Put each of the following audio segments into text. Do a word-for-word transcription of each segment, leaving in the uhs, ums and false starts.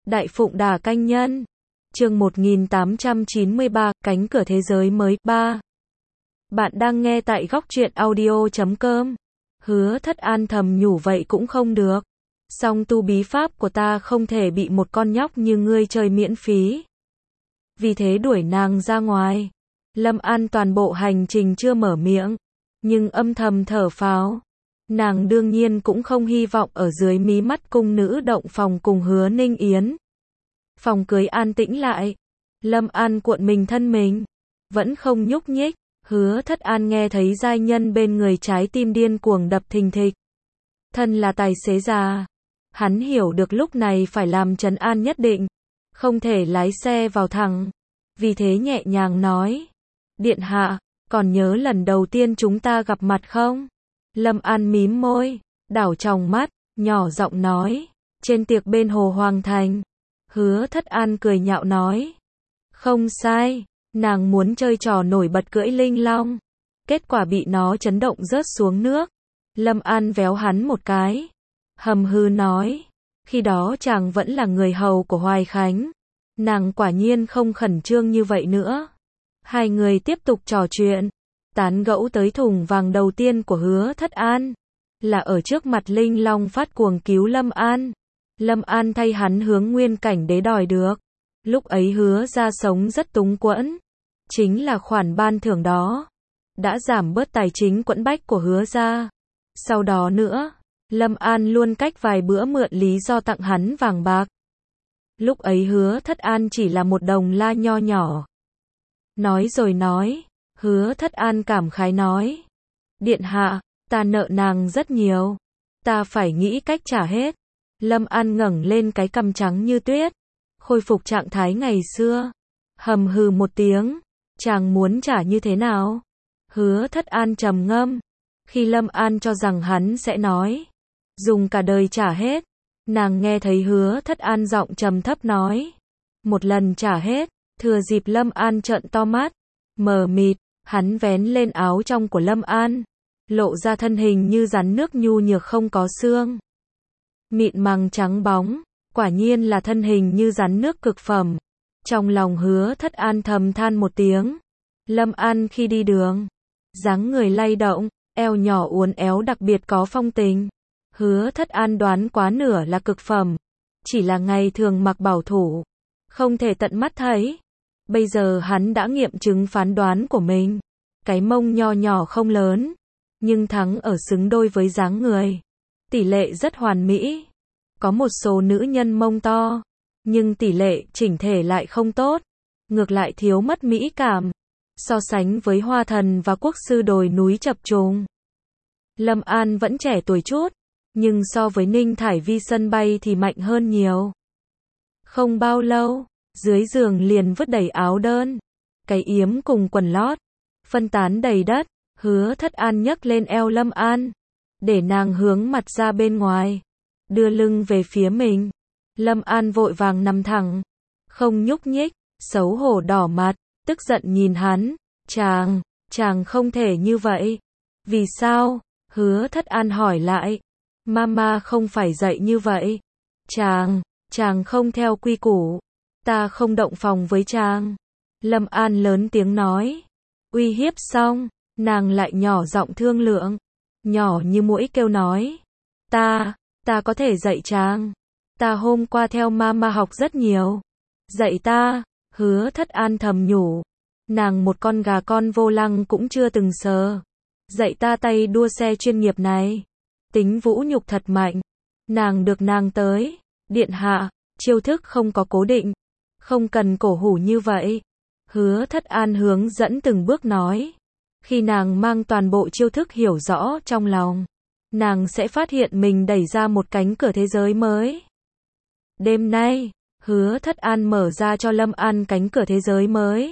Đại Phụng Đà Canh Nhân. Chương một nghìn tám trăm chín mươi ba, Cánh cửa thế giới mới, ba. Bạn đang nghe tại góc truyện audio chấm com. Hứa Thất An thầm nhủ vậy cũng không được. Song tu bí pháp của ta không thể bị một con nhóc như ngươi chơi miễn phí. Vì thế đuổi nàng ra ngoài. Lâm An toàn bộ hành trình chưa mở miệng, nhưng âm thầm thở phào. Nàng đương nhiên cũng không hy vọng ở dưới mí mắt cung nữ động phòng cùng Hứa Ninh Yến. Phòng cưới an tĩnh lại. Lâm An cuộn mình thân mình, vẫn không nhúc nhích. Hứa Thất An nghe thấy giai nhân bên người trái tim điên cuồng đập thình thịch. Thân là tài xế già, hắn hiểu được lúc này phải làm trấn an nhất định, không thể lái xe vào thẳng. Vì thế nhẹ nhàng nói: Điện hạ, còn nhớ lần đầu tiên chúng ta gặp mặt không? Lâm An mím môi, đảo tròng mắt, nhỏ giọng nói: Trên tiệc bên Hồ Hoàng Thành. Hứa Thất An cười nhạo nói: Không sai, nàng muốn chơi trò nổi bật cưỡi linh long, kết quả bị nó chấn động rớt xuống nước. Lâm An véo hắn một cái, hầm hư nói: Khi đó chàng vẫn là người hầu của Hoài Khánh, nàng quả nhiên không khẩn trương như vậy nữa. Hai người tiếp tục trò chuyện, tán gẫu tới thùng vàng đầu tiên của Hứa Thất An, là ở trước mặt linh long phát cuồng cứu Lâm An. Lâm An thay hắn hướng nguyên cảnh đế đòi được. Lúc ấy Hứa ra sống rất túng quẫn, chính là khoản ban thưởng đó đã giảm bớt tài chính quẫn bách của Hứa ra. Sau đó nữa, Lâm An luôn cách vài bữa mượn lý do tặng hắn vàng bạc. Lúc ấy Hứa Thất An chỉ là một đồng la nho nhỏ. Nói rồi nói, Hứa Thất An cảm khái nói: Điện hạ, ta nợ nàng rất nhiều, ta phải nghĩ cách trả hết. Lâm An ngẩng lên cái cằm trắng như tuyết, khôi phục trạng thái ngày xưa, hầm hừ một tiếng: Chàng muốn trả như thế nào? Hứa Thất An trầm ngâm. Khi Lâm An cho rằng hắn sẽ nói dùng cả đời trả hết, nàng nghe thấy Hứa Thất An giọng trầm thấp nói: Một lần trả hết. Thừa dịp Lâm An trợn to mắt, mờ mịt, hắn vén lên áo trong của Lâm An, lộ ra thân hình như rắn nước nhu nhược không có xương, mịn màng trắng bóng, quả nhiên là thân hình như rắn nước cực phẩm. Trong lòng Hứa Thất An thầm than một tiếng. Lâm An khi đi đường, dáng người lay động, eo nhỏ uốn éo đặc biệt có phong tình. Hứa Thất An đoán quá nửa là cực phẩm, chỉ là ngày thường mặc bảo thủ, không thể tận mắt thấy. Bây giờ hắn đã nghiệm chứng phán đoán của mình. Cái mông nho nhỏ không lớn, nhưng thắng ở xứng đôi với dáng người. Tỷ lệ rất hoàn mỹ. Có một số nữ nhân mông to, nhưng tỷ lệ chỉnh thể lại không tốt, ngược lại thiếu mất mỹ cảm. So sánh với Hoa Thần và Quốc sư đồi núi chập trùng, Lâm An vẫn trẻ tuổi chút, nhưng so với Ninh Thải Vi sân bay thì mạnh hơn nhiều. Không bao lâu, dưới giường liền vứt đầy áo đơn, cái yếm cùng quần lót, phân tán đầy đất. Hứa Thất An nhấc lên eo Lâm An, để nàng hướng mặt ra bên ngoài, đưa lưng về phía mình. Lâm An vội vàng nằm thẳng, không nhúc nhích, xấu hổ đỏ mặt, tức giận nhìn hắn: Chàng, chàng không thể như vậy. Vì sao? Hứa Thất An hỏi lại. Mama không phải dạy như vậy. Chàng, chàng không theo quy củ, ta không động phòng với chàng. Lâm An lớn tiếng nói. Uy hiếp xong, nàng lại nhỏ giọng thương lượng, nhỏ như muỗi kêu nói: Ta, ta có thể dạy chàng. Ta hôm qua theo mama học rất nhiều. Dạy ta. Hứa Thất An thầm nhủ. Nàng một con gà con vô lăng cũng chưa từng sờ. Dạy ta tay đua xe chuyên nghiệp này. Tính vũ nhục thật mạnh. Nàng được nàng tới. Điện hạ, chiêu thức không có cố định, không cần cổ hủ như vậy. Hứa Thất An hướng dẫn từng bước nói. Khi nàng mang toàn bộ chiêu thức hiểu rõ trong lòng, nàng sẽ phát hiện mình đẩy ra một cánh cửa thế giới mới. Đêm nay, Hứa Thất An mở ra cho Lâm An cánh cửa thế giới mới.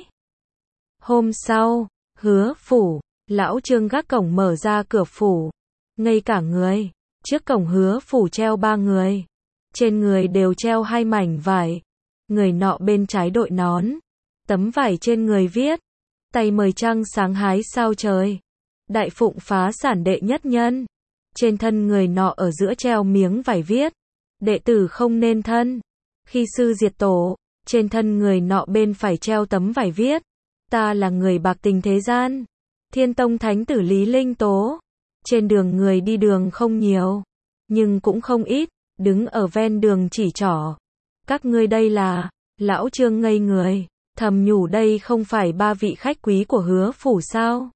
Hôm sau, Hứa phủ, lão Trương gác cổng mở ra cửa phủ, ngây cả người. Trước cổng Hứa phủ treo ba người, trên người đều treo hai mảnh vải. Người nọ bên trái đội nón, tấm vải trên người viết: Tay mời trăng sáng hái sao trời, Đại Phụng phá sản đệ nhất nhân. Trên thân người nọ ở giữa treo miếng vải viết: Đệ tử không nên thân, Khi sư diệt tổ, trên thân người nọ bên phải treo tấm vải viết, ta là người bạc tình thế gian. Thiên Tông Thánh tử Lý Linh Tố. Trên đường người đi đường không nhiều, nhưng cũng không ít, đứng ở ven đường chỉ trỏ. Các ngươi đây là, lão Trương ngây người, thầm nhủ đây không phải ba vị khách quý của Hứa phủ sao?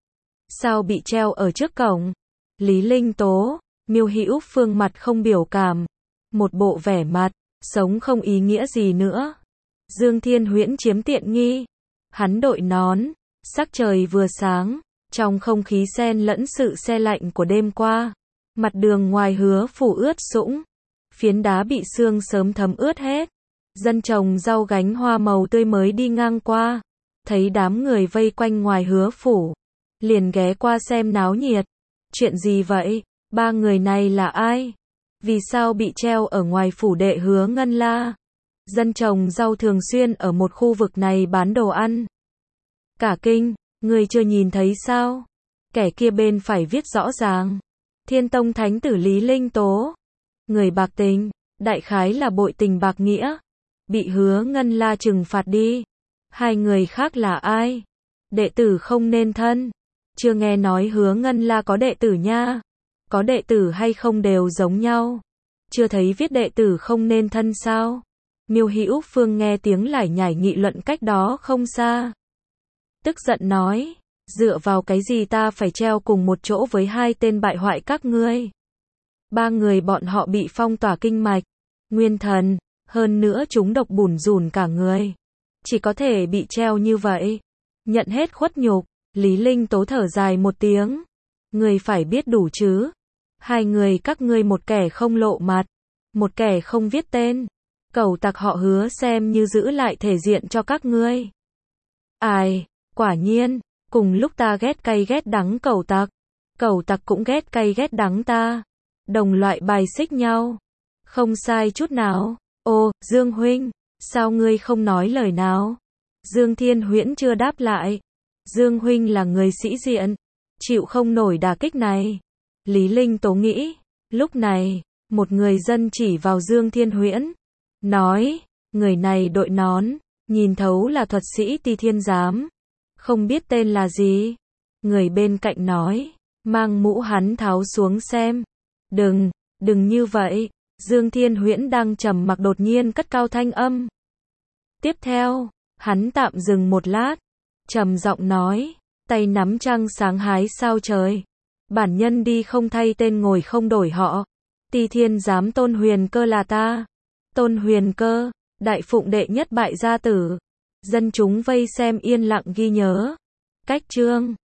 Sao bị treo ở trước cổng? Lý Linh Tố, Miêu Hữu Phương mặt không biểu cảm, một bộ vẻ mặt, sống không ý nghĩa gì nữa. Dương Thiên Huyễn chiếm tiện nghi. Hắn đội nón, sắc trời vừa sáng, trong không khí xen lẫn sự se lạnh của đêm qua. Mặt đường ngoài Hứa phủ ướt sũng, phiến đá bị sương sớm thấm ướt hết. Dân trồng rau gánh hoa màu tươi mới đi ngang qua, thấy đám người vây quanh ngoài Hứa phủ, liền ghé qua xem náo nhiệt. Chuyện gì vậy? Ba người này là ai? Vì sao bị treo ở ngoài phủ đệ Hứa Ngân La? Dân trồng rau thường xuyên ở một khu vực này bán đồ ăn. Cả kinh, người chưa nhìn thấy sao? Kẻ kia bên phải viết rõ ràng. Thiên Tông Thánh tử Lý Linh Tố. Người bạc tình, đại khái là bội tình bạc nghĩa. Bị Hứa Ngân La trừng phạt đi. Hai người khác là ai? Đệ tử không nên thân. Chưa nghe nói Hứa Ngân La có đệ tử nha. Có đệ tử hay không đều giống nhau. Chưa thấy viết đệ tử không nên thân sao? Miêu Hữu Phương nghe tiếng lải nhải nghị luận cách đó không xa. Tức giận nói, dựa vào cái gì ta phải treo cùng một chỗ với hai tên bại hoại các ngươi? Ba người bọn họ bị phong tỏa kinh mạch, nguyên thần, hơn nữa chúng độc bủn rủn cả người. Chỉ có thể bị treo như vậy. Nhận hết khuất nhục, Lý Linh Tố thở dài một tiếng. Người phải biết đủ chứ. Hai người các ngươi một kẻ không lộ mặt, một kẻ không viết tên. Cẩu tặc họ Hứa xem như giữ lại thể diện cho các ngươi. Ai, quả nhiên, cùng lúc ta ghét cay ghét đắng cẩu tặc, cẩu tặc cũng ghét cay ghét đắng ta. Đồng loại bài xích nhau. Không sai chút nào. Ô, Dương huynh, sao ngươi không nói lời nào? Dương Thiên Huyễn chưa đáp lại. Dương huynh là người sĩ diện, chịu không nổi đả kích này. Lý Linh Tố nghĩ, lúc này, một người dân chỉ vào Dương Thiên Huyễn, nói, người này đội nón, nhìn thấu là thuật sĩ Ti Thiên Giám, không biết tên là gì. Người bên cạnh nói, mang mũ hắn tháo xuống xem. Đừng, đừng như vậy. Dương Thiên Huyễn đang trầm mặc đột nhiên cất cao thanh âm. Tiếp theo, hắn tạm dừng một lát, trầm giọng nói, tay nắm trăng sáng hái sao trời. Bản nhân đi không thay tên ngồi không đổi họ. Ti Thiên Giám Tôn Huyền Cơ là ta. Tôn Huyền Cơ, đại phụng đệ nhất bại gia tử. Dân chúng vây xem yên lặng ghi nhớ. Cách chương